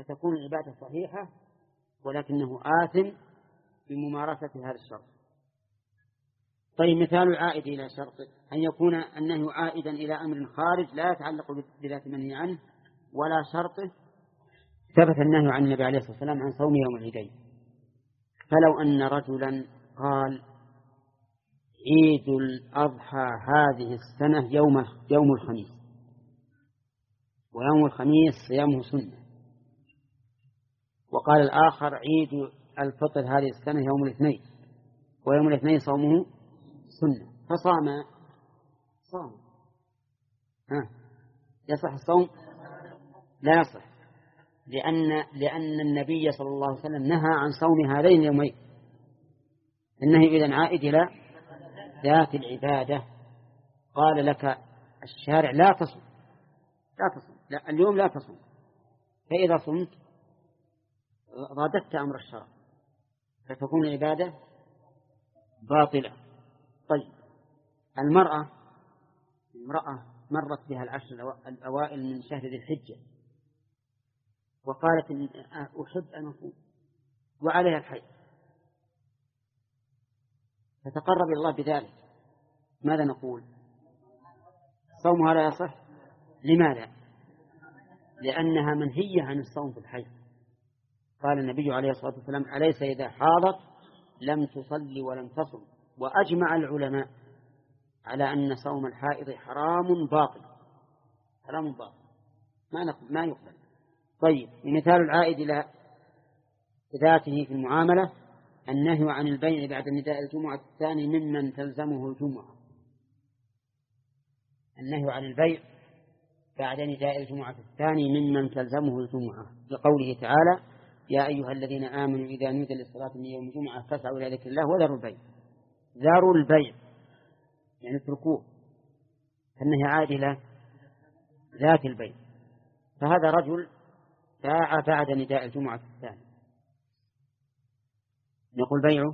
فتكون العبادة صحيحة، ولكنه آثم بممارسة هذا الشرط. طيب مثال العائد إلى شرط أن يكون النهي عائدا إلى أمر خارج لا يتعلق بذات منهي عنه ولا شرطه. ثبت النهي عن النبي عليه الصلاة والسلام عن صوم يوم العيدين، فلو أن رجلا قال عيد الأضحى هذه السنة يوم الخميس، ويوم الخميس صيامه سنة، وقال الآخر عيد الفطر هذه السنة يوم الاثنين، ويوم الاثنين صومه سنة، فصام يصح الصوم؟ لا يصح، لأن النبي صلى الله عليه وسلم نهى عن صوم هذين اليومين. النهي إذن عائد إلى ذات العبادة. قال لك الشارع لا تصم، لا اليوم لا تصم، فإذا صمت رددت أمر الشرع فتكون العبادة باطلة. طيب المرأة مرت بها العشر الأوائل من شهر ذي الحجة وقالت إن أحب أن أصوم وعليها الحيض، فتقرب إلى الله بذلك، ماذا نقول؟ صومها لا يصح. لماذا؟ لأنها منهية عن الصوم في الحيض. قال النبي عليه الصلاة والسلام أليس إذا حاضت لم تصلي ولم تصم، وأجمع العلماء على أن صوم الحائض حرام باطل ما يقبل. طيب مثال العائد إلى ذاته في المعاملة النهي عن البيع بعد نداء الجمعة الثاني ممن تلزمه الجمعة. النهي عن البيع بعد نداء الجمعة الثاني ممن تلزمه الجمعة، لقوله تعالى يا أيها الذين آمنوا إذا نودي للصلاة من يوم الجمعة فاسعوا إلى ذكر الله وذروا البيع. ذروا البيع يعني اتركوه، فالنهي عائد إلى ذات البيع. فهذا رجل باع بعد نداء الجمعة الثاني، نقول بيعه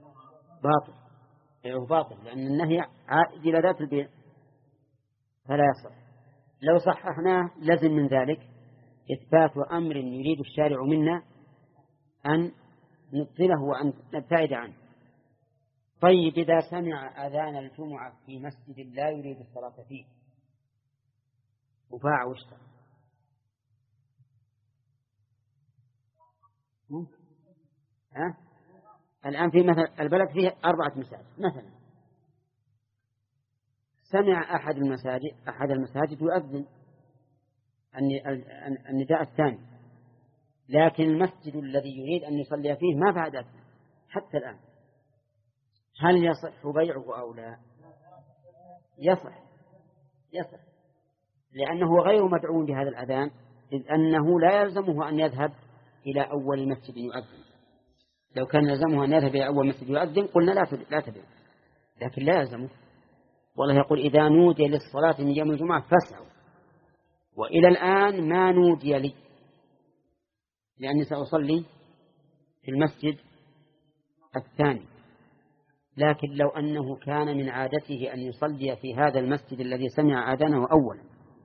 باطل لأن النهي عائد إلى ذات البيع فلا يصح. لو صححناه لازم من ذلك إثبات أمر يريد الشارع منا أن نبطله وأن نبتعد عنه. طيب إذا سمع أذان الجمعة في مسجد لا يريد الصلاة فيه وباع واشترى، الآن في مثل البلد فيه 4 مساجد مثلا، سمع أحد المساجد يؤذن النداء الثاني، لكن المسجد الذي يريد أن يصلي فيه ما بعد أذن حتى الآن، هل يصح بيعه أو لا؟ يصح لأنه غير مدعو بهذا الأذان، إذ أنه لا يلزمه أن يذهب إلى أول مسجد يؤذن. لو كان يلزمه أن يذهب إلى أول مسجد يؤذن قلنا لا تبيع، لكن لا يلزمه. والله يقول إذا نودي للصلاة من يوم الجمعة فاسعوا، وإلى الآن ما نودي لي لأني سأصلي في المسجد الثاني، لكن لو أنه كان من عادته أن يصلي في هذا المسجد الذي سمع آذانه أولا،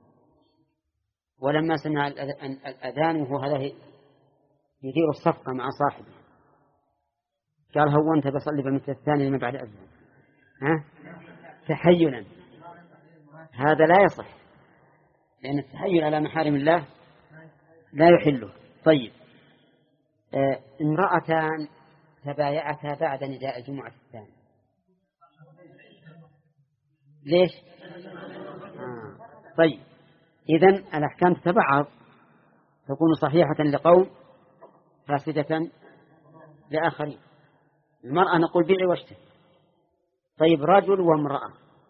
ولما سمع الأذان وهو هذا يدير الصفقة مع صاحبه قال أنت بصلي بالمسجد الثاني لما بعد أذان تحيلا، هذا لا يصح، لأن التحيل على محارم الله لا يحله. طيب امرأتان تبايعتا بعد نداء الجمعة الثاني، ليش؟ طيب إذن الأحكام تتبعض، تكون صحيحة لقوم فاسدة لآخرين. المرأة نقول بيعي واشتري. طيب رجل وامرأة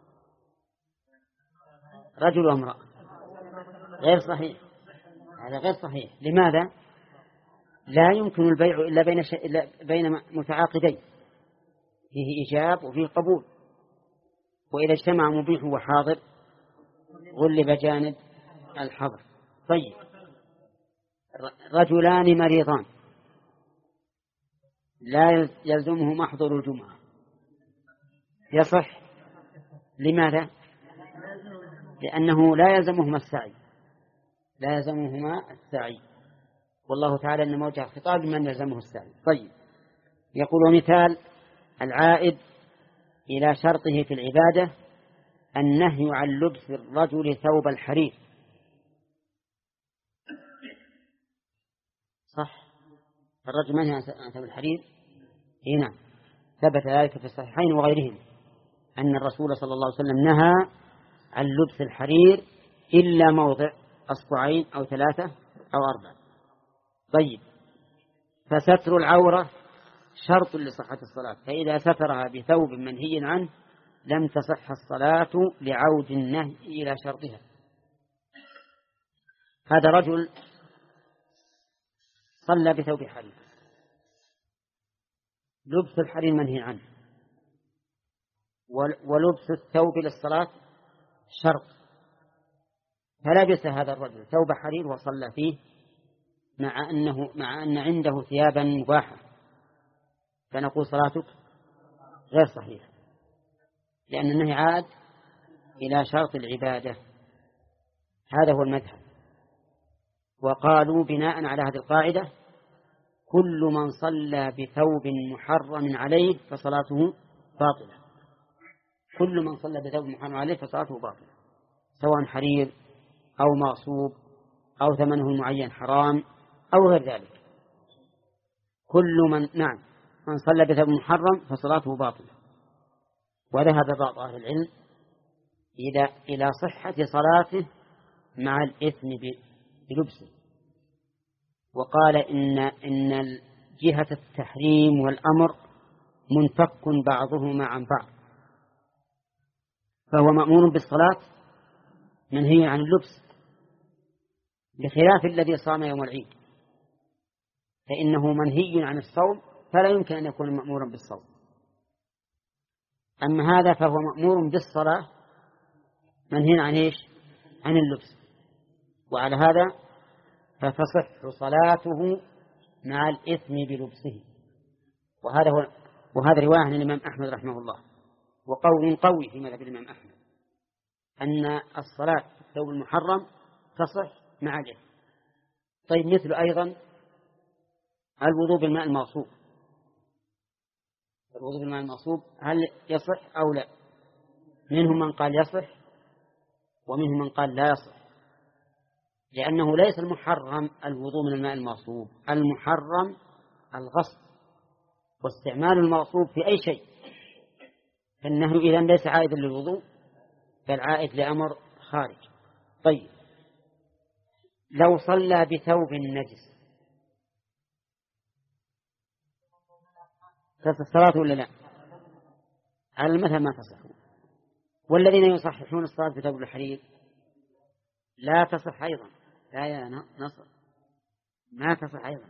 غير صحيح، هذا غير صحيح. لماذا؟ لا يمكن البيع إلا بين متعاقدين فيه إيجاب وفيه قبول، وإذا اجتمع مبيح وحاضر غلب جانب الحظر. طيب رجلان مريضان لا يلزمه محضر الجمعة يصح. لماذا؟ لأنه لا يلزمهما السعي والله تعالى إنما وجه الخطاب لمن يلزمه السعي. طيب، يقول ومثال العائد إلى شرطه في العبادة النهي عن لبس الرجل ثوب الحرير. صح، الرجل منهي عن ثوب الحرير. نعم، ثبت ذلك في الصحيحين وغيرهم أن الرسول صلى الله عليه وسلم نهى عن لبس الحرير إلا موضع أصبعين أو 3 أو 4. طيب، فستر العورة شرط لصحة الصلاة، فإذا سترها بثوب منهي عنه لم تصح الصلاة لعود النهي إلى شرطها. هذا رجل صلى بثوب حرير، لبس الحرير منهي عنه، ولبس الثوب للصلاة شرط، فلبس هذا الرجل ثوب حرير وصلى فيه مع أن عنده ثيابا مباحة، فنقول صلاتك غير صحيحة، لأن النهي عاد إلى شرط العبادة. هذا هو المذهب. وقالوا بناء على هذه القاعدة كل من صلى بثوب محرم عليه فصلاته باطلة. كل من صلى بثوب محرم عليه فصلاته باطلة، سواء حرير أو مغصوب أو ثمنه المعين حرام أو غير ذلك. كل من صلى بثوب محرم فصلاته باطلة. وذهب بعض أهل العلم إلى صحة صلاته مع الإثم بلبسه، وقال إن جهة التحريم والأمر منفك بعضهما عن بعض، فهو مأمور بالصلاة منهي عن اللبس، بخلاف الذي صام يوم العيد فإنه منهي عن الصوم، فلا يمكن أن يكون مأمورا بالصوم. أما هذا فهو مأمور بالصلاة منهي عن إيش؟ عن اللبس. وعلى هذا فتصح صلاته مع الإثم بلبسه. وهذا رواية عن الإمام أحمد رحمه الله، وقول قوي في مذهب الإمام أحمد أن الصلاة في الثوب المحرم تصح مع الإثم. طيب، مثل أيضا الوضوء بالماء المغصوب. الوضوء بالماء المغصوب هل يصح أو لا؟ منهم من قال يصح ومنهم من قال لا يصح، لأنه ليس المحرم الوضوء من الماء المغصوب، المحرم الغصب واستعمال المغصوب في أي شيء، فإنه إذا ليس عائدا للوضوء بل عائد لأمر خارج. طيب، لو صلى بثوب نجس تصح الصلاة ولا لا؟ على المذهب ما تصح، والذين يصححون الصلاة بثوب الحرير لا تصح أيضا. لا يا نصر، ما تصح أيضا،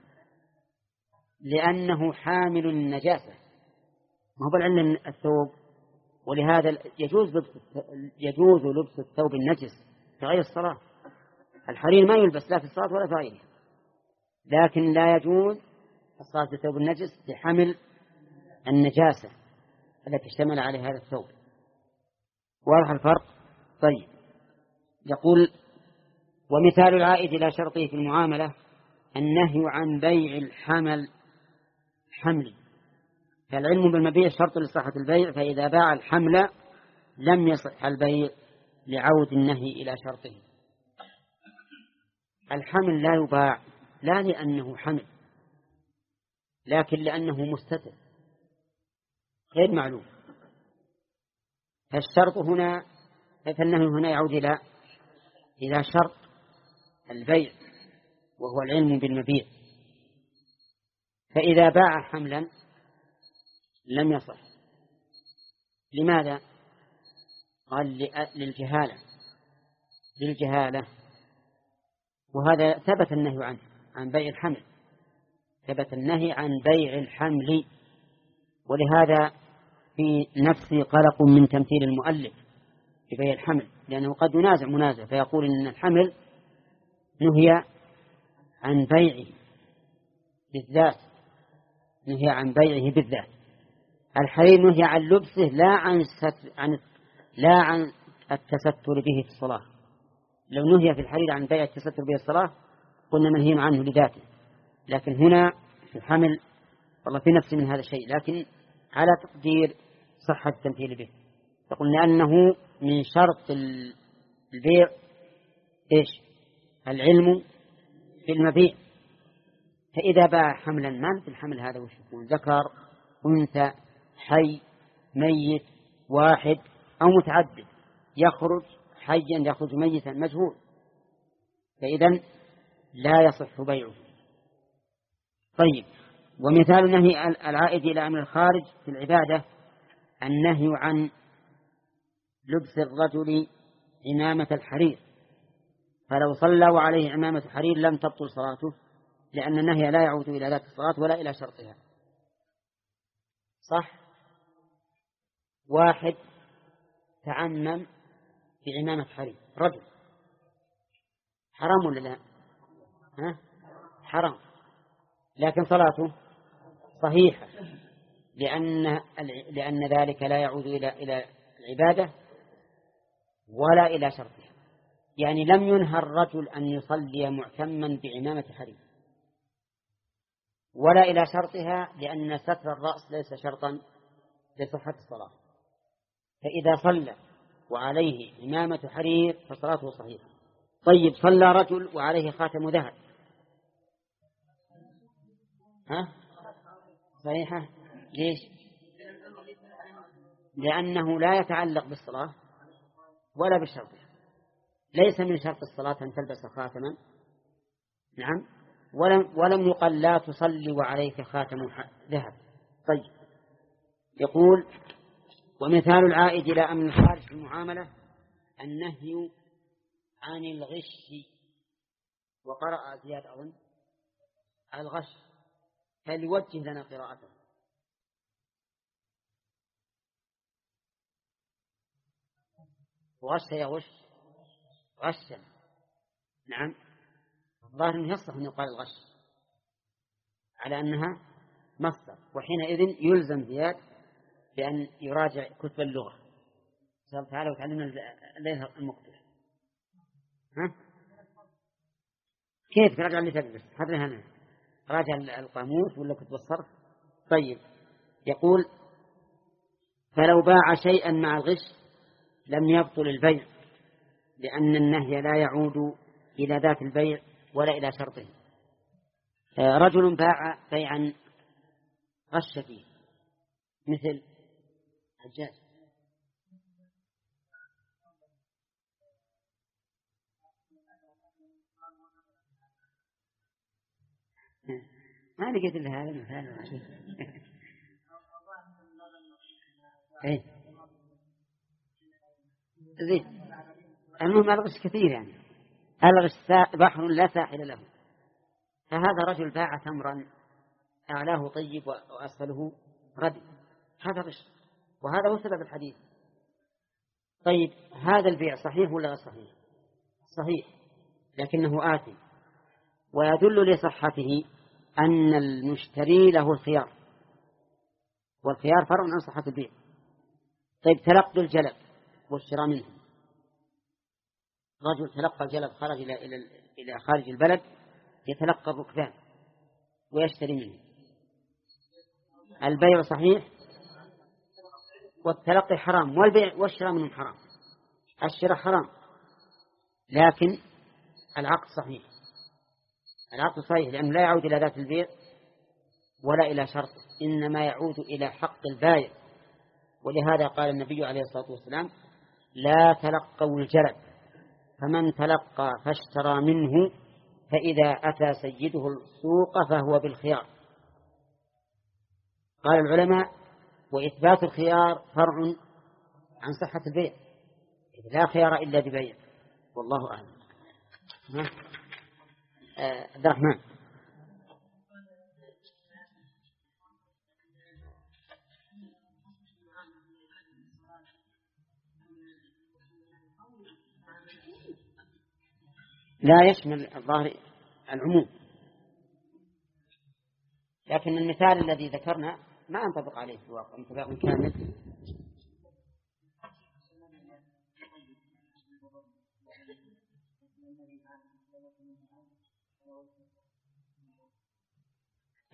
لأنه حامل النجاسة، ما هو بالعلم الثوب، ولهذا يجوز لبس الثوب النجس في غير الصلاة. الحرير ما يلبس لا في الصلاة ولا في غيرها، لكن لا يجوز الصلاة بالثوب النجس لحمل النجاسة التي اشتمل عليها هذا الثوب. واضح الفرق؟ طيب، يقول ومثال العائد إلى شرطه في المعاملة النهي عن بيع الحمل حمل، فالعلم بالمبيع شرط لصحة البيع، فإذا باع الحمل لم يصح البيع لعود النهي إلى شرطه. الحمل لا يباع لا لأنه حمل، لكن لأنه مستتر غير معلوم، فالشرط هنا فالنهي هنا يعود إلى شرط البيع وهو العلم بالمبيع، فإذا باع حملا لم يصح. لماذا؟ قال للجهالة، وهذا ثبت النهي عنه عن بيع الحمل، ثبت النهي عن بيع الحمل، ولهذا في نفسي قلق من تمثيل المؤلف في بيع الحمل، لأنه قد ينازع فيقول إن الحمل نهي عن بيعه بالذات، نهي عن بيعه بالذات. الحرير نهي عن لبسه لا عن التستر به في الصلاة. لو نهي في الحرير عن بيع التستر به الصلاة قلنا منهي عنه لذاته، لكن هنا في الحمل والله في نفس من هذا الشيء، لكن على تقدير صحة التمثيل به. تقول لأنه من شرط البيع إيش؟ العلم في المبيع. فإذا باع حملا ما مثل الحمل هذا وش يكون؟ ذكر أنثى حي ميت واحد أو متعدد، يخرج حيا يخرج ميتا مجهول، فإذن لا يصح بيعه. طيب، ومثال النهي العائد إلى أمر الخارج في العبادة النهي عن لبس الرجل عمامة الحرير، فلو صلى وعليه عمامة حرير لم تبطل صلاته، لأن النهي لا يعود إلى ذات الصلاة ولا إلى شرطها. صح؟ واحد تعمم بعمامة حرير رجل، حرام ولا لا؟ ها؟ حرام، لكن صلاته صحيحة، لأن ذلك لا يعود إلى العبادة ولا إلى شرطها. يعني لم ينهى الرجل أن يصلي معتما بعمامة حرير ولا إلى شرطها، لأن ستر الرأس ليس شرطا لصحة الصلاة. فإذا صلى وعليه عمامة حرير فصلاته صحيحة. طيب، صلى رجل وعليه خاتم ذهب، ها؟ صحيحة. ليش؟ لأنه لا يتعلق بالصلاة ولا بشرطها. ليس من شرط الصلاة أن تلبس خاتما، نعم، ولم يقل لا تصلي وعليك خاتم ذهب. طيب، يقول ومثال العائد إلى أمن الخارج في المعاملة النهي عن الغش. وقرأ زياد أظن الغش، فليوجه لنا قراءته. غش يغش غشا، نعم، الظاهر أنه يصح أن يقال الغش على أنها مصدر، وحينئذ يلزم زياد بأن يراجع كتب اللغة. قال تعالى وتعلمنا الليل المقتل. ها؟ كيف تراجع اللي تدرس؟ هذا هنا راجع القاموس ولا كتب الصرف. طيب، يقول فلو باع شيئا مع الغش لم يبطل البيع، لأن النهي لا يعود إلى ذات البيع ولا إلى شرطه. رجل باع بيعا غش فيه مثل حجاج، ما لقيت إلا هذا المثال. إيه زين، المهم الغش كثير، يعني الغش بحر لا ساحل له. فهذا رجل باع تمرا أعلاه طيب وأسفله ردي، هذا غش، وهذا هو سبب الحديث. طيب، هذا البيع صحيح ولا غير صحيح؟ صحيح، لكنه آثم، ويدل لصحته أن المشتري له الخيار، والخيار فرع عن صحة البيع. طيب، تلقي الجلب والشراء منه، رجل تلقى الجلب خرج إلى خارج البلد يتلقى الركبان ويشتري منه، البيع صحيح والتلقي حرام، والبيع والشراء منه حرام. الشراء حرام لكن العقد صحيح، العقد صحيح لأنه لا يعود إلى ذات البيع ولا إلى شرط، إنما يعود إلى حق البائع. ولهذا قال النبي عليه الصلاة والسلام لا تلقوا الجلب، فمن تلقى فاشترى منه فإذا أتى سيده السوق فهو بالخيار. قال العلماء وإثبات الخيار فرع عن صحة البيع، لا خيار إلا ببيع، والله أعلم. عبد الرحمن، لا يشمل الظاهر العموم، لكن المثال الذي ذكرنا ما ينطبق عليه في الواقع انطباق كامل.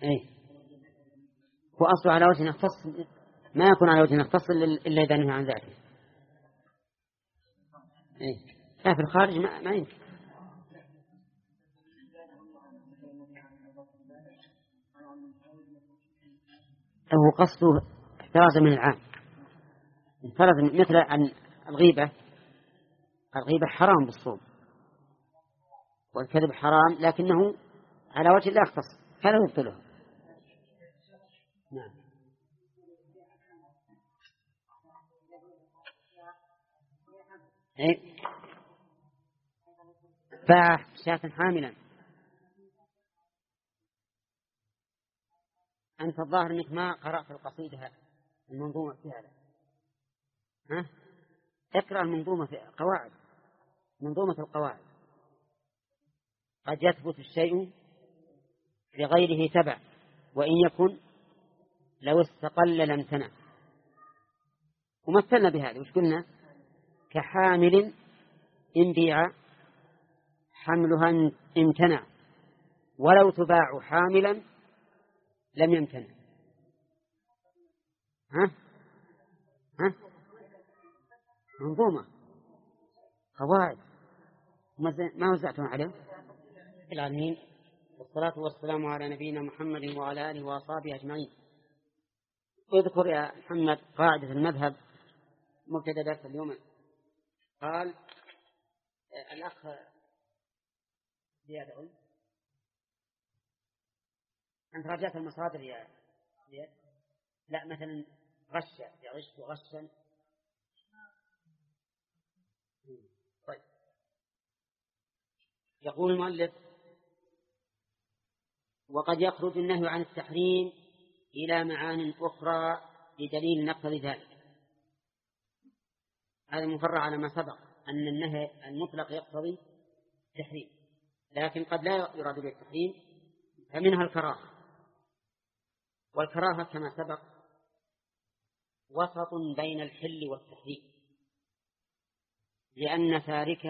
إيه هو أصله على وجه يختص، ما يكون على وجه يختص إلا إذا نهى عن ذاته. إيه لا في الخارج ما يمكن. هو قصده احتراز من العام، انفرد مثل عن الغيبة. الغيبة حرام بالصوم والكذب حرام، لكنه على وجه لا يختص فلا يبطله. نعم. إيه شاة حاملا. أنت الظاهر أنك ما قرأت القصيدة المنظومة في هذا. ها اقرأ المنظومة في قواعد، منظومة القواعد. قد يثبت الشيء لغيره تبع، وإن يكن لو استقل لامتنع. ومثلنا بهذا وش قلنا؟ كحامل إن بيع حملها امتنع، ولو تباع حاملا لم يمتنع. ها منظومة قواعد ما وزعتم عليه العالمين. والصلاة والسلام على نبينا محمد وعلى آله وأصحابه أجمعين. اذكر يا محمد قاعدة المذهب مبتدأ درس اليوم. قال الأخ زياد، أنت رجعت المصادر يا زياد؟ لا مثلا غش، يغش وغشا. طيب يقول المؤلف: وقد يخرج النهي عن التحريم إلى معان أخرى بدليل نقض ذلك. هذا مفرع على ما سبق أن النهي المطلق يقتضي التحريم، لكن قد لا يراد به التحريم، فمنها الكراهة. والكراهة كما سبق وسط بين الحل والتحريم، لأن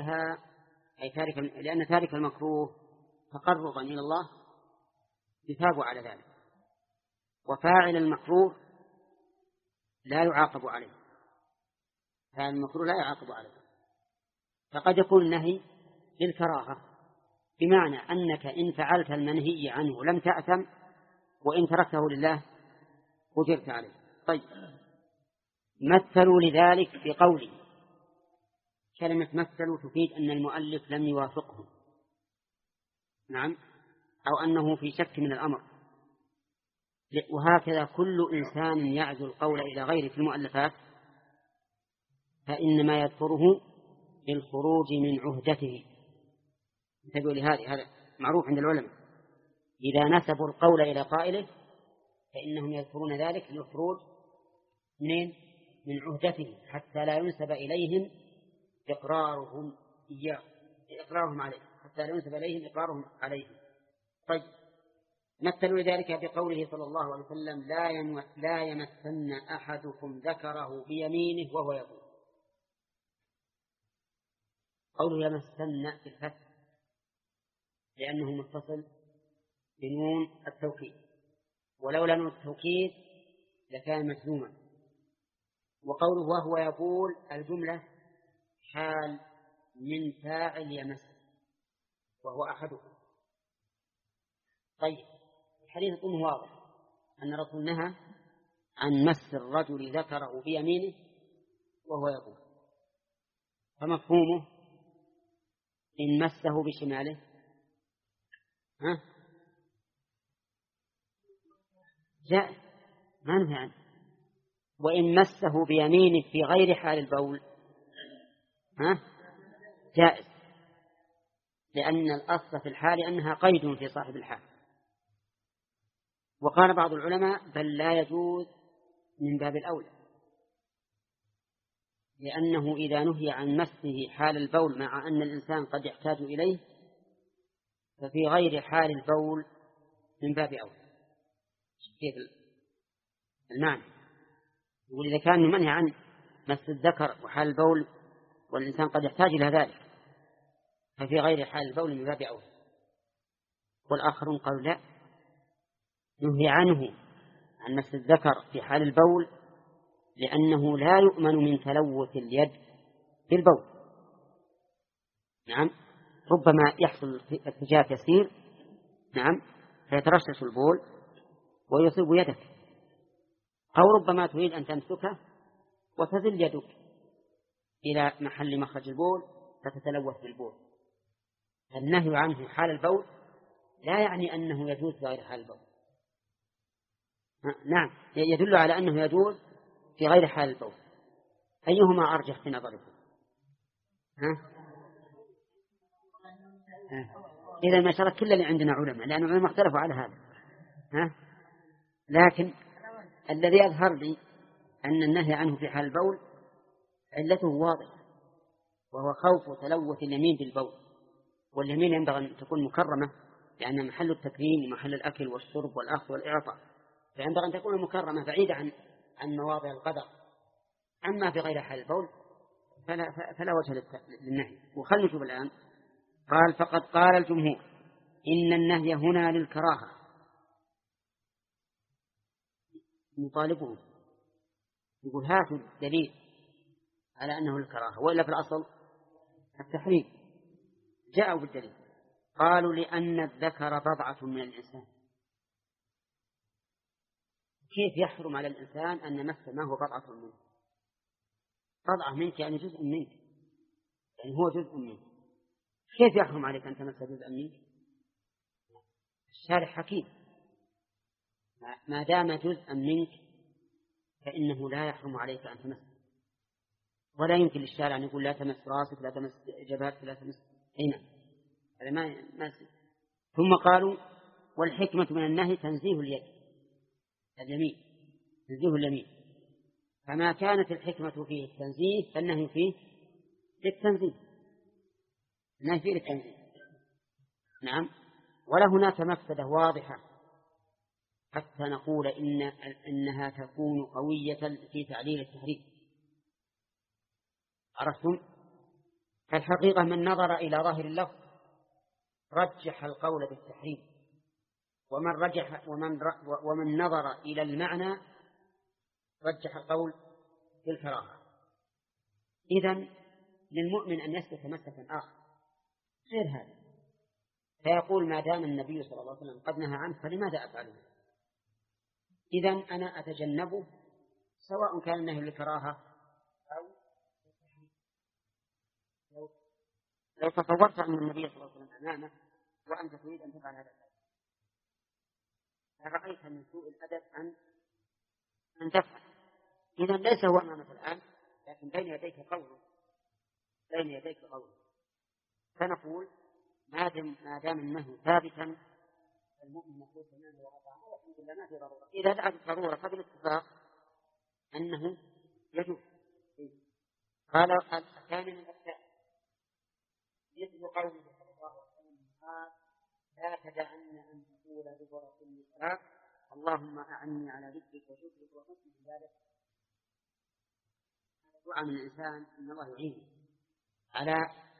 تارك المكروه تقربا إلى الله يثاب على ذلك، وفاعل المكروه لا يعاقب عليه، فاعل المكروه لا يعاقب عليه. فقد يكون النهي للكراهة، بمعنى أنك إن فعلت المنهي عنه لم تأثم، وإن تركته لله أجرت عليه. طيب مثلوا لذلك بقوله. كلمة مثلوا تفيد أن المؤلف لم يوافقهم، نعم، أو أنه في شك من الأمر. وهكذا كل إنسان يعزو القول إلى غيره في المؤلفات فإنما يذكره للخروج من عهدته. انتبهوا لهذه، هذا معروف عند العلماء، إذا نسبوا القول إلى قائله فإنهم يذكرون ذلك للخروج من عهدته، حتى لا ينسب إليهم إقرارهم عليه، حتى لا ينسب إليهم إقرارهم عليه. طيب مثلوا لذلك بقوله صلى الله عليه وسلم: لا يمسن أحدكم ذكره بيمينه وهو يقول. قوله يمسن في الفتح لأنه متصل بنون التوكيد، ولولا نون التوكيد لكان مجزوما. وقوله وهو يقول الجملة حال من فاعل يمس وهو أحدكم. طيب الحديث يكون واضح أن الرسول نهى عن مس الرجل ذكره بيمينه وهو يقول، فمفهومه إن مسه بشماله جائز ما نهى عنه، وإن مسه بيمينه في غير حال البول جائز، لأن الأصل في الحال أنها قيد في صاحب الحال. وقال بعض العلماء بل لا يجوز من باب الأولى، لأنه إذا نهي عن مسه حال البول مع أن الإنسان قد يحتاج إليه، ففي غير حال البول من باب أولى. كيف المعنى؟ يقول إذا كان منهي عن مس الذكر وحال البول والإنسان قد يحتاج إلى ذلك، ففي غير حال البول من باب أولى. والآخرون قالوا لا، نهي عنه عن مس الذكر في حال البول لأنه لا يؤمن من تلوث اليد بالبول. نعم، ربما يحصل ارتجاف يسير، نعم، فيترشش البول ويصيب يدك، أو ربما تريد أن تمسكه وتزل يدك إلى محل مخرج البول فتتلوث بالبول. النهي عنه حال البول لا يعني أنه يجوز في غير حال البول. نعم، يدل على أنه يجوز في غير حال البول. أيهما أرجح في نظركم؟ إذا ما شرك كل اللي عندنا علماء، لأن العلماء اختلفوا على هذا. لكن الذي يظهر لي أن النهي عنه في حال البول علته واضحة، وهو خوف تلوث اليمين بالبول، واليمين ينبغي أن تكون مكرمة لأن محل التكريم ومحل الأكل والشرب والأخذ والإعطاء، فينبغي أن تكون مكرمة بعيدة عن مواضع القدر. أما في غير حال البول فلا وجه للنهي. وخلنا نشوف الآن. قال فقد قال الجمهور إن النهي هنا للكراهة. نطالبهم يقول هاتوا دليل على أنه للكراهة، وإلا في الأصل التحريم. جاءوا بالدليل، قالوا لأن الذكر بضعة من الإنسان. كيف يحرم على الإنسان أن يمس ما هو بضعة منه؟ بضعة منك يعني جزء منك، يعني هو جزء منك، كيف يحرم عليك أن تمس جزء منك؟ الشارع حكيم، ما دام جزءا منك فإنه لا يحرم عليك أن تمس، ولا يمكن للشارع أن يقول لا تمس راسك، لا تمس جبهتك، لا تمس عينك، هذا ما. ثم قالوا والحكمة من النهي تنزيه اليد، اليمين، تنزيه اليمين، فما كانت الحكمة فيه التنزيه فالنهي فيه للتنزيه، النهي فيه للتنزيه. نعم، ولا هناك مفسدة واضحة حتى نقول إنها تكون قوية في تعليل التحريم. عرفتم؟ فالحقيقة من نظر إلى ظاهر اللفظ رجح القول بالتحريم، ومن نظر إلى المعنى رجح القول بالكراهة. إذن للمؤمن أن يسلك مسلكا آخر غير هذا، فيقول ما دام النبي صلى الله عليه وسلم قد نهى عنه فلماذا أفعله؟ إذن أنا أتجنبه سواء كان النهي للكراهة أو لو تصورت أن النبي صلى الله عليه وسلم أمامك وأنت تريد أن تفعل هذا الشيء، فرأيت من سوء الأدب أن تفعل، إذا ليس هو أمامك الآن، لكن بين يديك قوله، فنقول ما دام النهي ثابتا المؤمن مقول تماما وقطعا والحمد لله ما في ضرورة. إذا دعت الضرورة فبالاتفاق أنه يجوز. قال الثاني من الأشياء مثل قوله صلى الله عليه وسلم لا تدعن أن تقول دبر كل صلاة اللهم أعني على ذكرك وشكرك وحسن عبادتك. دعاء من الإنسان إن الله يعينه على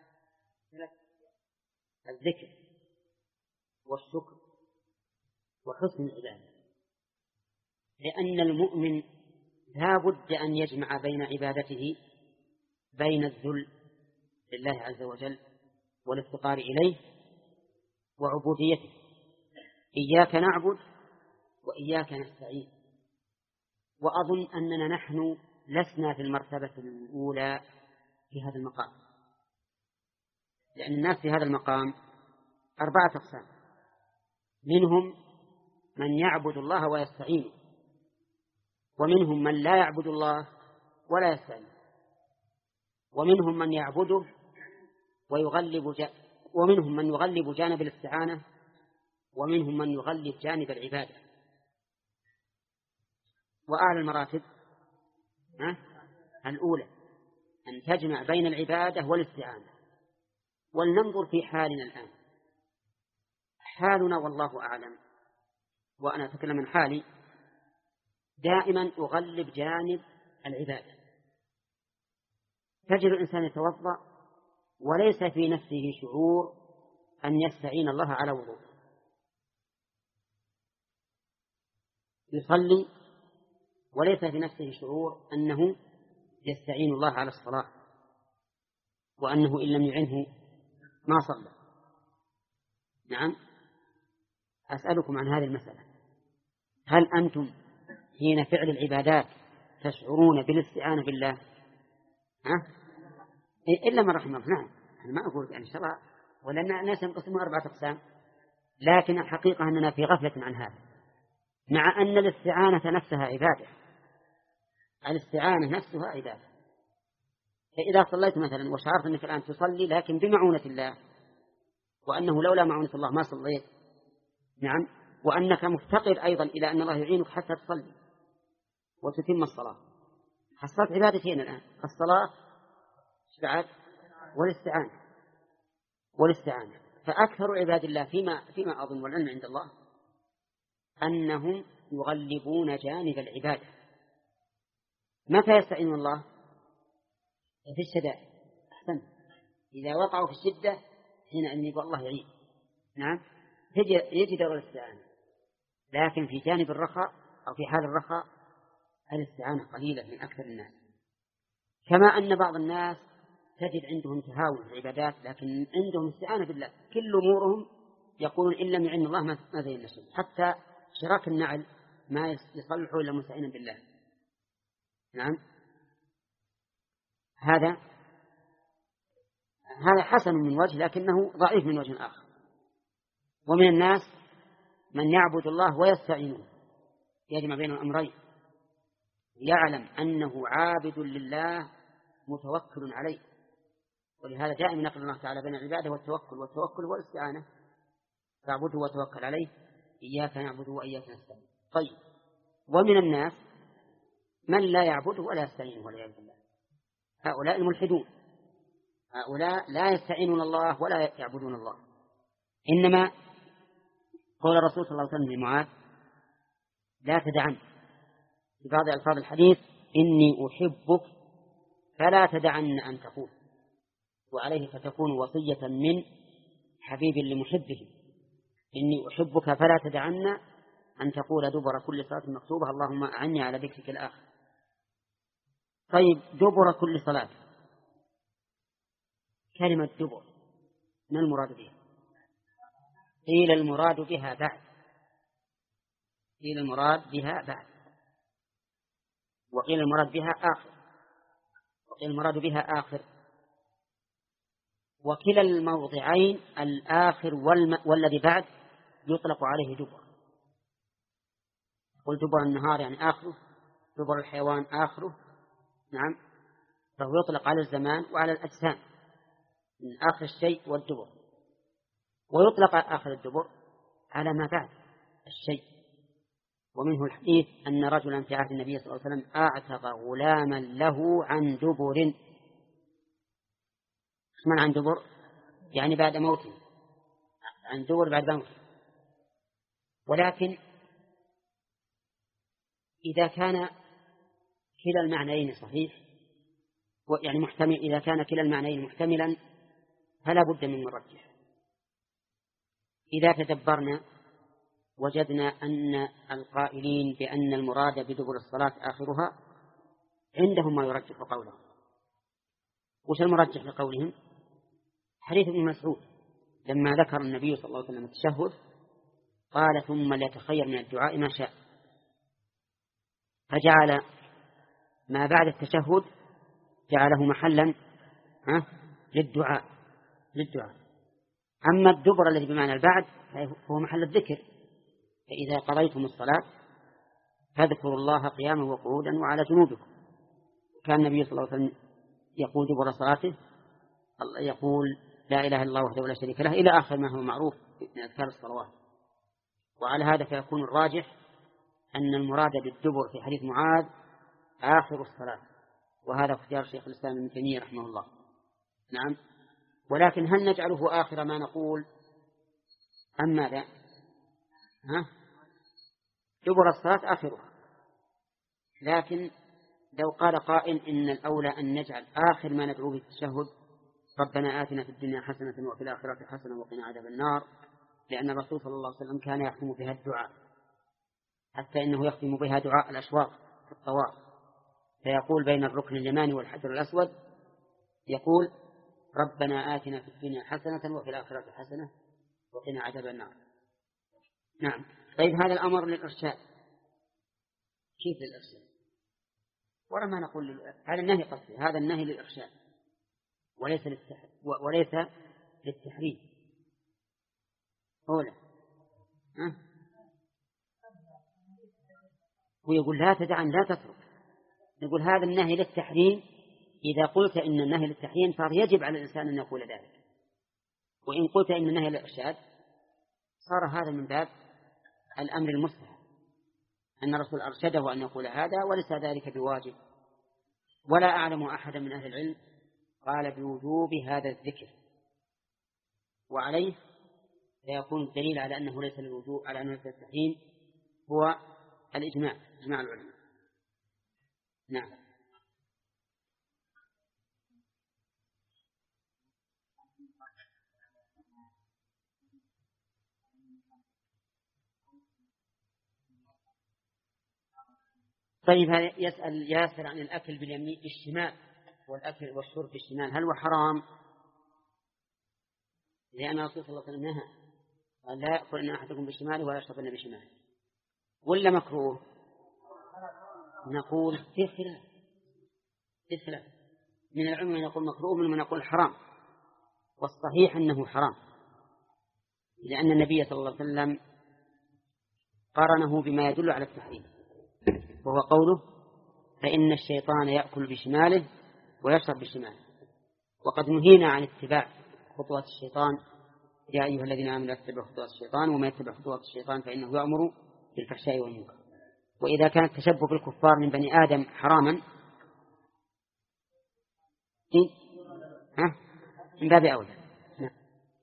الذكر والشكر وحسن العبادة، لأن المؤمن لا بد أن يجمع بين عبادته بين الذل لله عز وجل والافتقار إليه وعبوديته. إياك نعبد وإياك نستعين. وأظن أننا نحن لسنا في المرتبة الأولى في هذا المقام، لأن الناس في هذا المقام 4 أقسام، منهم من يعبد الله ويستعين، ومنهم من لا يعبد الله ولا يستعين، ومنهم من يعبده ومنهم من يغلب جانب الاستعانة، ومنهم من يغلب جانب العبادة. وأعلى المراتب الأولى أن تجمع بين العبادة والاستعانة. ولننظر في حالنا الآن، حالنا والله أعلم، وأنا أتكلم عن حالي، دائما أغلب جانب العبادة. تجد الإنسان يتوضأ وليس في نفسه شعور أن يستعين الله على وضوء، يصلي وليس في نفسه شعور أنه يستعين الله على الصلاة، وأنه إن لم يعنه ما صلى. نعم، أسألكم عن هذه المسألة، هل أنتم حين فعل العبادات تشعرون بالاستعانة بالله؟ إلا من رحم الله. نعم، أنا ما أقول يعني شرع، ولأن الناس ينقسمون 4 أقسام، لكن الحقيقة أننا في غفلة عن هذا، مع أن الاستعانة نفسها عبادة. الاستعانة نفسها عبادة. فإذا صليت مثلا وشعرت أنك الآن تصلي لكن بمعونة الله، وأنه لولا معونة الله ما صليت، نعم، وأنك مفتقر أيضا إلى أن الله يعينك حتى تصلي وتتم الصلاة، حصلت عبادتين الآن: الصلاة بعد والاستعانة. فأكثر عباد الله فيما أظن والعلم عند الله أنهم يغلبون جانب العبادة. متى يستعين الله؟ في الشدائد. أحسن، إذا وقعوا في الشدة حين أن يقول الله يعين، نعم، يجي دور الاستعانة. لكن في جانب الرخاء أو في حال الرخاء الاستعانة قليلة من أكثر الناس. كما أن بعض الناس تجد عندهم تهاون في العبادات لكن عندهم استعانة بالله، كل أمورهم يقولون إن لم يعن الله ما زي النسل، حتى شراك النعل ما يصلحوا إلا مستعينا بالله. نعم، هذا حسن من وجه لكنه ضعيف من وجه آخر. ومن الناس من يعبد الله ويستعينه، يجمع بين الأمرين، يعلم أنه عابد لله متوكل عليه. ولهذا جاء من نقل الله تعالى بين العبادة والتوكل والاستعانة، فاعبده وتوكل عليه، إياك نعبد وإياك نستعين. طيب، ومن الناس من لا يعبده ولا يستعينه والعياذ بالله، هؤلاء الملحدون، هؤلاء لا يستعينون الله ولا يعبدون الله. إنما قول الرسول صلى الله عليه وسلم لمعاذ: لا تدعن، في بعض ألفاظ الحديث: إني أحبك فلا تدعن أن تقول، وعليه فتكون وصية من حبيب لمحبه: إني أحبك فلا تدعن أن تقول دبر كل صلاة مكتوبة اللهم أعني على ذكرك الآخر. طيب، دبر كل صلاة، كلمة دبر ما المراد بها؟ قيل المراد بها بعد، وقيل المراد بها آخر، وكلا الموضعين الآخر والذي بعد يطلق عليه دبر. قل دبر النهار يعني آخره، دبر الحيوان آخره، نعم، فهو يطلق على الزمان وعلى الأجسام، من آخر الشيء والدبر، ويطلق آخر الدبر على ما بعد الشيء. ومنه الحديث أن رجلا في عهد النبي صلى الله عليه وسلم أعتق غلاما له عن دبر. من عن دبر؟ يعني بعد موته، عن دبر بعد موته. ولكن إذا كان كلا المعنيين صحيح، يعني محتمل، إذا كان كلا المعنيين محتملا فلا بد من مرجح. إذا تدبرنا وجدنا أن القائلين بأن المراد بدبر الصلاة آخرها عندهم ما يرجح قولهم. وش المرجح لقولهم؟ حديث ابن مسعود لما ذكر النبي صلى الله عليه وسلم التشهد قال: ثم ليتخير من الدعاء ما شاء، فجعل ما بعد التشهد جعله محلا للدعاء. أما الدبر الذي بمعنى البعد فهو محل الذكر: فإذا قضيتم الصلاة فاذكروا الله قياما وقعودا وعلى جنوبكم. كان النبي صلى الله عليه وسلم يقول دبر صلاته يقول: لا إله إلا الله وحده لا شريك له، إلى آخر ما هو معروف من أذكار الصلوات. وعلى هذا فيكون الراجح أن المراد بالدبر في حديث معاذ آخر الصلاة، وهذا اختيار شيخ الإسلام ابن تيمية رحمه الله. نعم، ولكن هل نجعله آخر ما نقول أم ماذا؟ دبر الصلاة آخرها. لكن لو قال قائل إن الأولى أن نجعل آخر ما ندعو بالتشهد ربنا آتنا في الدنيا حسنة وفي الآخرة حسنة وقنا عذاب النار، لأن الرسول صلى الله عليه وسلم كان يحكم بها الدعاء. حتى إنه يختم بها دعاء الأشواط في الطواف، فيقول بين الركن اليماني والحجر الأسود، يقول ربنا آتنا في الدنيا حسنة وفي الآخرة حسنة وقنا عذاب النار. نعم. طيب هذا الأمر للإرشاد، كيف للإرشاد؟ ولا ما نقول هذا النهي قصدي، هذا النهي للإرشاد وليس للتحريم. أولا ويقول لا تدعن لا تترك، نقول هذا النهي للتحريم. إذا قلت إن النهي للتحريم صار يجب على الإنسان أن يقول ذلك، وإن قلت إن النهي للإرشاد صار هذا من باب الأمر المستحب، أن الرسول أرشده أن يقول هذا وليس ذلك بواجب. ولا أعلم أحدا من أهل العلم قال بوجوب هذا الذكر، وعليه فيكون الدليل على أنه ليس للوجوب، على أنه ليس للتحريم، هو الإجماع، إجماع العلماء. نعم. طيب يسأل ياسر عن الأكل باليمين بالشمال والأكل والشرب بالشمال، هل هو حرام؟ لأن الرسول صلى الله عليه وسلم نهى قال لا يأكل أحدكم بالشمال ولا يشربن بشمال، ولا مكروه؟ نقول في خلاف من العلماء من يقول مكروه من يقول حرام، والصحيح أنه حرام، لأن النبي صلى الله عليه وسلم قارنه بما يدل على التحريم، وهو قوله فإن الشيطان يأكل بشماله ويشرب بشماله. وقد نهينا عن اتباع خطوات الشيطان، يا أيها الذين آمنوا لا تتبعوا خطوات الشيطان وما يتبع خطوات الشيطان فإنه يأمر بالفحشاء والمنكر. وإذا كان التشبه بالكفار من بني آدم حراما من باب أولى. نعم.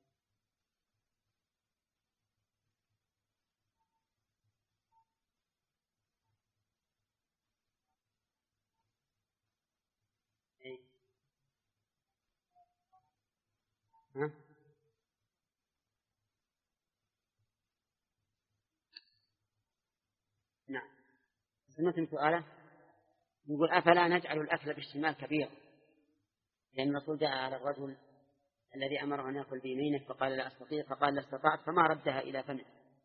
نعم. سمعتم سؤاله يقول أفلا نجعل الأكل بالشمال كبير، لأن الرسول جاء على الرجل الذي أمره أن يأكل بيمينه فقال لا أستطيع، فقال لا استطعت، فما ردها إلى فمه.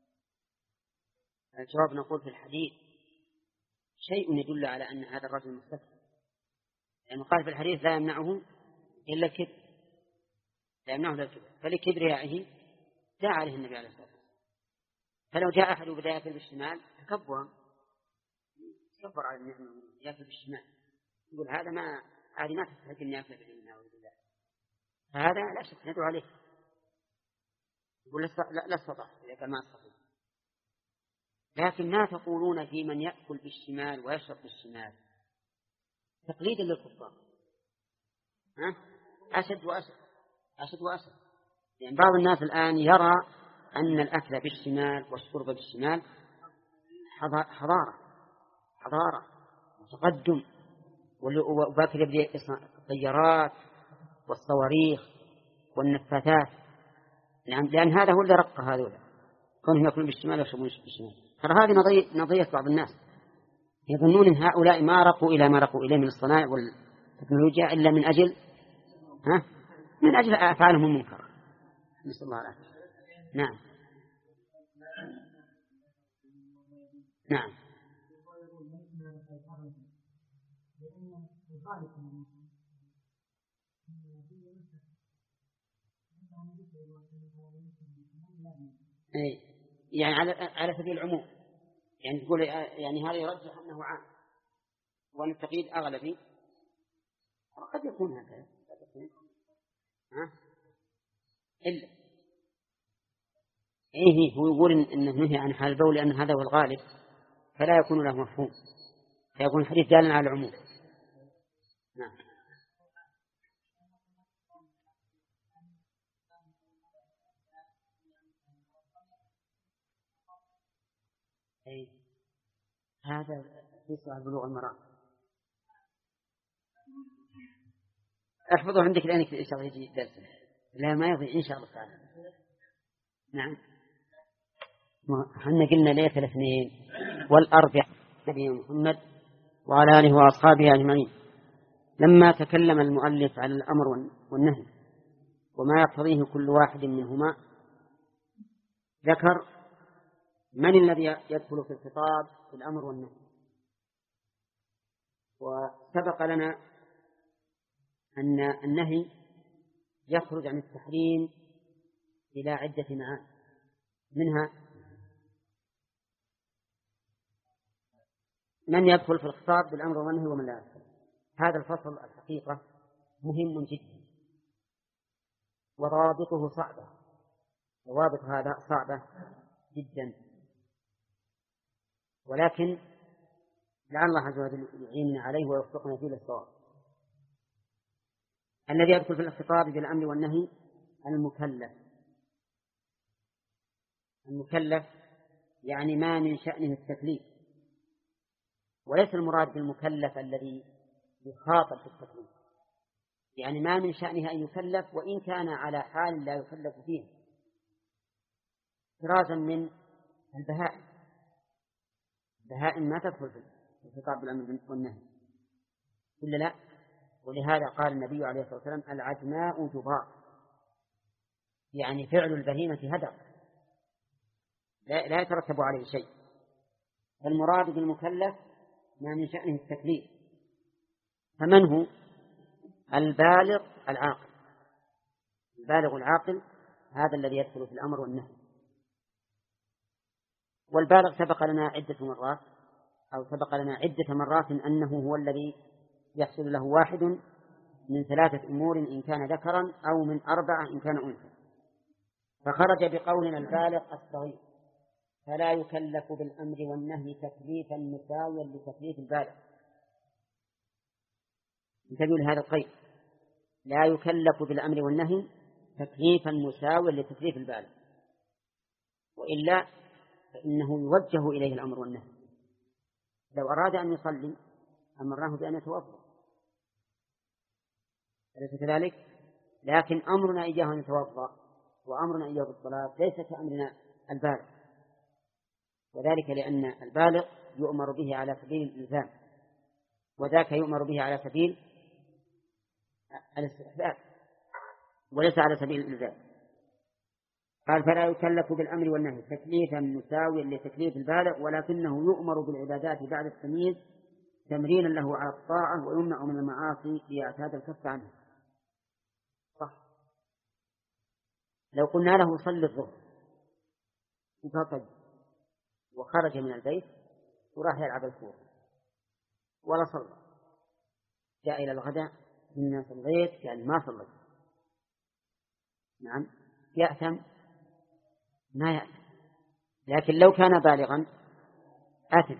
الجواب نقول في الحديث شيء يدل على أن هذا الرجل مستكبر، لأنه قال في الحديث لا يمنعه إلا الكبر، لا يمنعه إلا الكبر، فلكبريائه جاء عليه النبي عليه الصلاة والسلام. فلو جاء أحد بداية بالشمال تكبر على النعمة يأكل بالشمال، يقول هذا ما تستحق أن يأكل باليمين، فهذا لا شك ندعو عليه، يقول لا استطاع إذا كان ما استطيع. لكن ما تقولون في من يأكل بالشمال ويشرب بالشمال تقليدا للكفار؟ أشد وأشد. يعني بعض الناس الآن يرى أن الأكل بالشمال والشرب بالشمال حضارة وتقدم، وباكر يبدأ الطيارات والصواريخ والنفاثات. نعم، لأن هذا هو اللي رق هذولا، كونهم يأكلون بالشمال ويشربون بالشمال. ترى هذه نظرية بعض الناس، يظنون أن هؤلاء ما رقوا إلى ما رقوا إليه من الصناعة والتكنولوجيا إلا من أجل أفعالهم المنكرة، نسأل الله العافية. نعم. يعني على سبيل العموم، يعني تقول يعني هذا يرجح أنه عام وأن التقييد أغلبي، قد يكون هكذا إلا هو يقول إنه نهي عن حال البول لأن هذا هو الغالب، فلا يكون له مفهوم، فيكون الحديث دالا على العموم. نعم. هذا في سؤال بلوغ المرام، احفظه عندك لأنك إن شاء الله يجي درس، لا ما يضيع إن شاء الله تعالى. نعم. احنا قلنا ليه 2 والأربع نبينا محمد وعلى آله وأصحابه أجمعين. لما تكلم المؤلف عن الأمر والنهي وما يقتضيه كل واحد منهما، ذكر من الذي يدخل في الخطاب في الأمر والنهي. وسبق لنا أن النهي يخرج عن التحريم إلى عدة معاني، منها من يدخل في الخطاب بالأمر والنهي ومن لا يدخل. هذا الفصل الحقيقة مهم جدا، وضوابطه صعبة، ضوابط هذا صعبة جدا، ولكن لعل الله عز وجل يعيننا عليه ويوفقنا فيه للصواب. الذي يدخل في الخطاب بالأمر والنهي المكلف يعني ما من شأنه التكليف، وليس المراد بالمكلف الذي يخاطب في التكليف، يعني ما من شأنه أن يكلف وإن كان على حال لا يكلف فيه، احترازا من البهائم ما تدخل في الخطاب بالأمر والنهي إلا لا. ولهذا قال النبي عليه الصلاة والسلام: العجماء جبار، يعني فعل البهيمة هدر لا يترتب عليه شيء. المراد بالمكلف ما من شأنه التكليف. فمن هو؟ البالغ العاقل. البالغ العاقل هذا الذي يدخل في الأمر والنهي. والبالغ سبق لنا عدة مرات أنه هو الذي يحصل له واحد من 3 أمور إن كان ذكرا، أو من 4 إن كان أنثى. فخرج بقولنا البالغ الصغير، فلا يكلف بالأمر والنهي تكليفا مساويا لتكليف البالغ. انتبهوا لهذا القيد: لا يكلف بالأمر والنهي تكليفا مساويا لتكليف البالغ، وإلا فإنه يوجه إليه الأمر والنهي. لو أراد أن يصلي أمرناه بأن يتوضأ، أليس كذلك؟ لكن أمرنا إياه أن يتوضأ وأمرنا إياه بالصلاة ليس كأمرنا البالغ، وذلك لأن البالغ يؤمر به على سبيل الإلزام، وذاك يؤمر به على سبيل الاستحباب وليس على سبيل الإلزام. قال: فلا يكلف بالأمر والنهي تكليفا مساويا لتكليف البالغ، ولكنه يؤمر بالعبادات بعد التمييز تمرينا له على الطاعة، ويمنع من المعاصي ليعتاد الكف عنه. صح. لو قلنا له صل الظهر وفطر وخرج من البيت وراح يلعب الكورة ولا صلى، جاء إلى الغداء: إن صليت كأن ما صليت. نعم، يأثم؟ ما يأثم. لكن لو كان بالغا أثم،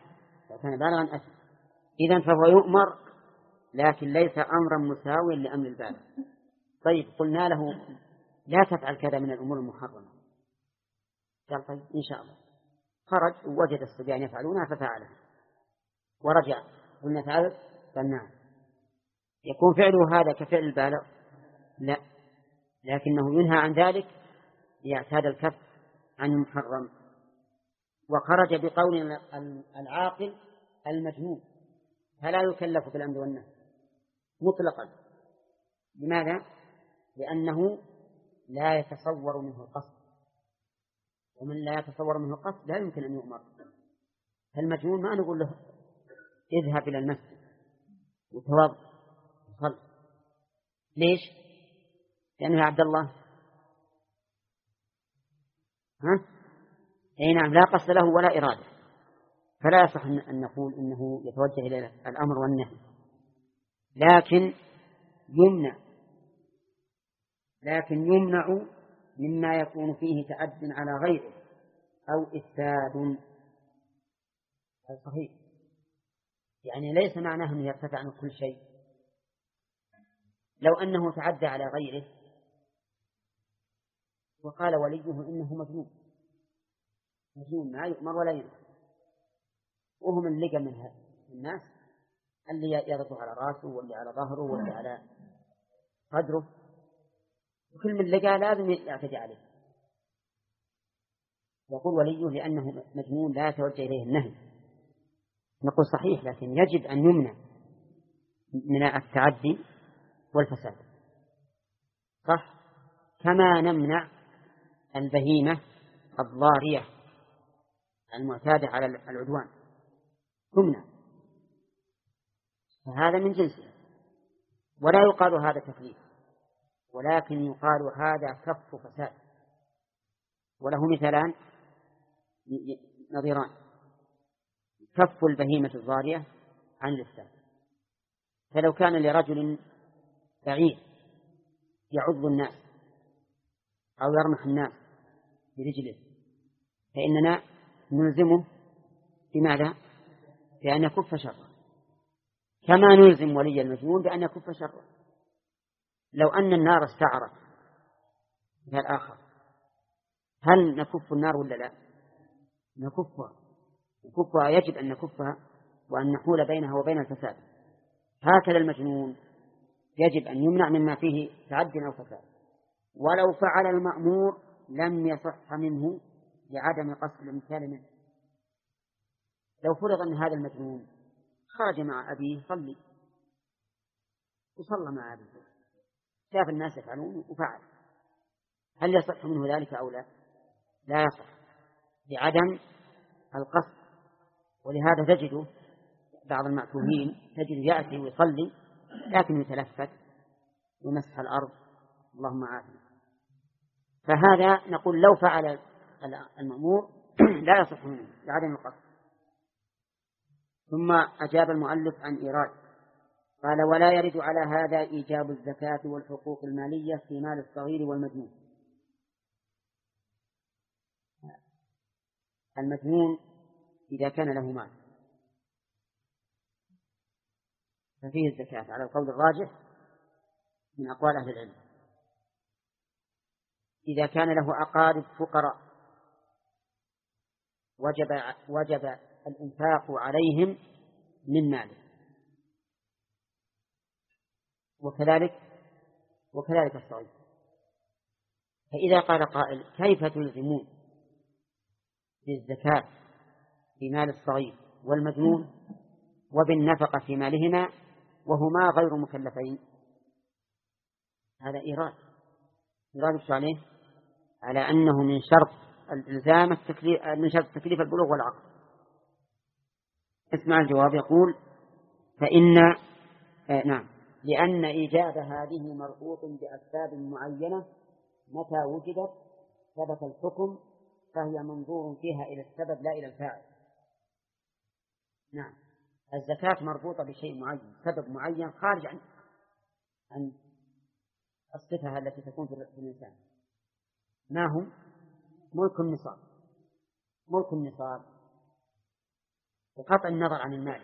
إذن فهو يؤمر، لكن ليس أمرا مساويا لأمر البالغ. طيب، قلنا له: لا تفعل كذا من الأمور المحرمة. قال: طيب إن شاء الله. خرج ووجد الصبيان يفعلونها ففعلها ورجع، قلنا: فعلت؟ قال: نعم. يكون فعله هذا كفعل البالغ؟ لا، لكنه ينهى عن ذلك ليعتاد الكف عن المحرم. وخرج بقول العاقل المجنون، فلا يكلف بالأمر والنهي مطلقا. لماذا؟ لأنه لا يتصور منه القصد، ومن لا يتصور منه القصد لا يمكن أن يؤمر. فالمجنون ما نقول له: اذهب إلى المسجد وتوضأ وصل. ليش؟ لأنه يا عبد الله أي نعم، لا قصد له ولا إرادة، فلا يصح أن نقول إنه يتوجه إلى الأمر والنهي. لكن يمنع مما يكون فيه تعد على غيره أو إفساد. صحيح، يعني ليس معناه أنه يرتفع عن كل شيء. لو أنه تعدى على غيره وقال وليه إنه مجنون ما يؤمر ولا ينهى، وهو من لقى من الناس اللي يضغط على رأسه واللي على ظهره واللي على صدره، وكل من لقى لازم يعتدي عليه. يقول وليه لأنه مجنون لا يتوجه إليه النهي، نقول صحيح، لكن يجب أن يمنع من التعدي والفساد، صح؟ كما نمنع البهيمة الضارية المعتادة على العدوان تمنع، فهذا من جنسه، ولا يقال هذا تكليف، ولكن يقال هذا كف فساد. وله مثالان نظيران: كف البهيمة الضارية عن الإفساد، فلو كان لرجل بعير يعض الناس أو يرمح الناس برجله فإننا نلزمه بماذا؟ بأن يكف شره، كما نلزم ولي المجنون بأن يكف شره. لو أن النار استعرت من الآخر هل نكف النار ولا لا؟ نكفها، يجب أن نكفها وأن نحول بينها وبين الفساد. هكذا المجنون يجب أن يمنع مما فيه تعد أو فساد، ولو فعل المأمور لم يصح منه لعدم قصد الإمثال منه. لو فرض أن هذا المجنون خرج مع أبيه صلي وصلى مع أبيه، شاف الناس يفعلون وفعل، هل يصح منه ذلك أو لا؟ لا يصح لعدم القصد. ولهذا تجد بعض المعتوهين تجد يأتي ويصلي لكن يتلفت ومسح الأرض، اللهم عافنا. فهذا نقول لو فعل المأمور لا يصح منه لعدم القصد. ثم أجاب المؤلف عن إيراد، قال: ولا يرد على هذا إيجاب الزكاة والحقوق المالية في مال الصغير والمجنون. المجنون إذا كان له مال ففيه الزكاة على القول الراجح من أقوال أهل العلم. إذا كان له أقارب فقراء وجب الإنفاق عليهم من ماله، وكذلك الصغير. فإذا قال قائل: كيف تلزمون بالزكاة في مال الصغير والمجنون وبالنفقة في مالهما وهما غير مكلفين؟ هذا إيراد عليه على أنه من شرط الإلزام من شرط تكليف البلوغ والعقل. اسمع الجواب، يقول: لأن إيجاب هذه مربوط بأسباب معينة، متى وجدت ثبت الحكم، فهي منظور فيها إلى السبب لا إلى الفاعل. نعم، الزكاة مربوطة بشيء معين، سبب معين خارج عن الصفة التي تكون في الإنسان. ما هو؟ ملك النصاب وقطع النظر عن المال.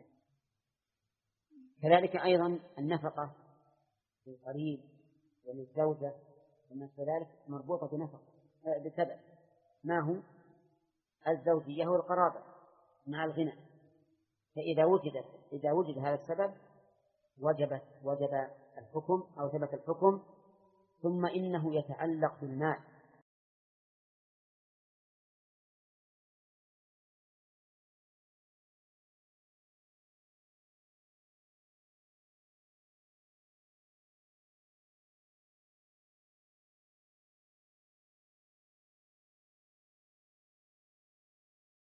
كذلك أيضا النفقة للقريب وللزوجة وما كذلك مربوطة بسبب. ما هو؟ الزوجية والقرابة مع الغنى. فإذا وجد هذا السبب وجب الحكم أو ثبت الحكم. ثم إنه يتعلق بالمال،